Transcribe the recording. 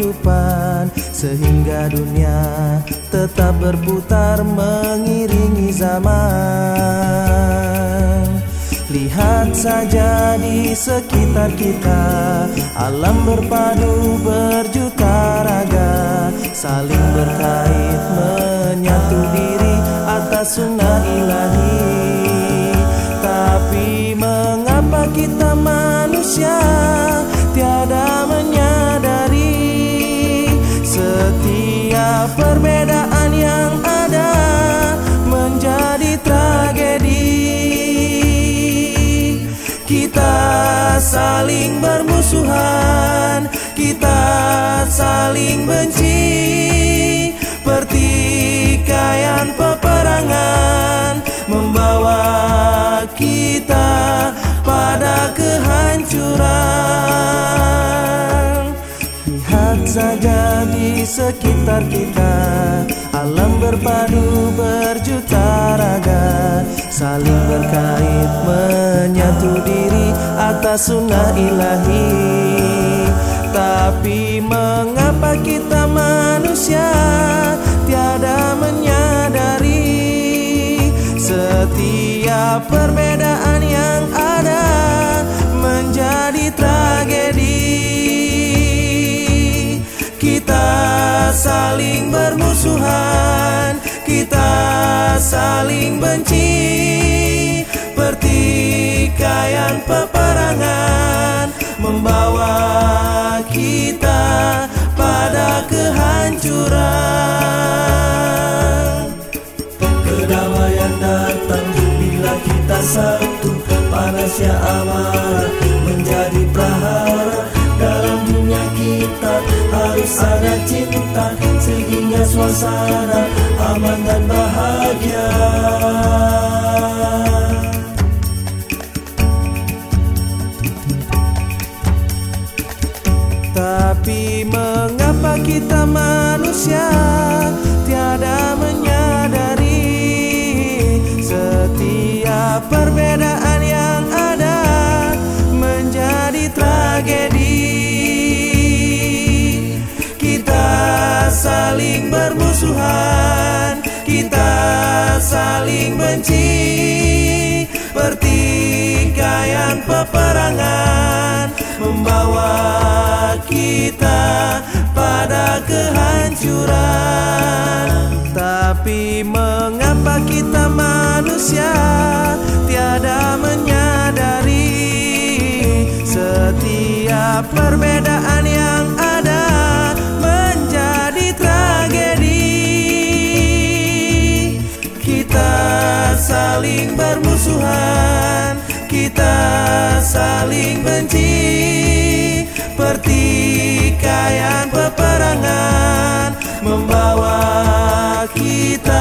kehidupan, sehingga dunia tetap berputar mengiringi zaman. Lihat saja di sekitar kita, alam berpadu berjuta raga, saling berkait menyatu diri atas sunnah ilahi. Tapi mengapa kita manusia tiada menyadari setiap perbedaan yang ada menjadi tragedi. Kita saling bermusuhan, kita saling benci, pertikaian peperangan membawa kita pada kehancuran. Lihat saja di sekitar kita, alam berpadu berjuta raga, saling berkait menyatu diri atas sunnah ilahi. Tapi mengapa kita manusia tiada menyadari setiap perbedaan yang ada menjadi tragedi. Kita saling bermusuhan, kita saling benci, pertikaian peperangan membawa kita pada kehancuran. Kedamaian datang bila kita satu, panasnya amarah menjadi prahara. Dalam dunia kita harus ada cinta, sehingga suasana aman dan bahagia. Tapi mengapa kita manusia tiada menyadari setiap perbedaan yang ada menjadi tragedi. Kita saling bermusuhan, kita saling benci, pertikaian peperangan membawa kita pada kehancuran. Tapi mengapa kita manusia tiada menyadari setiap perbedaan yang ada menjadi tragedi. Kita saling bermusuhan, kita saling benci, pertikaian peperangan membawa kita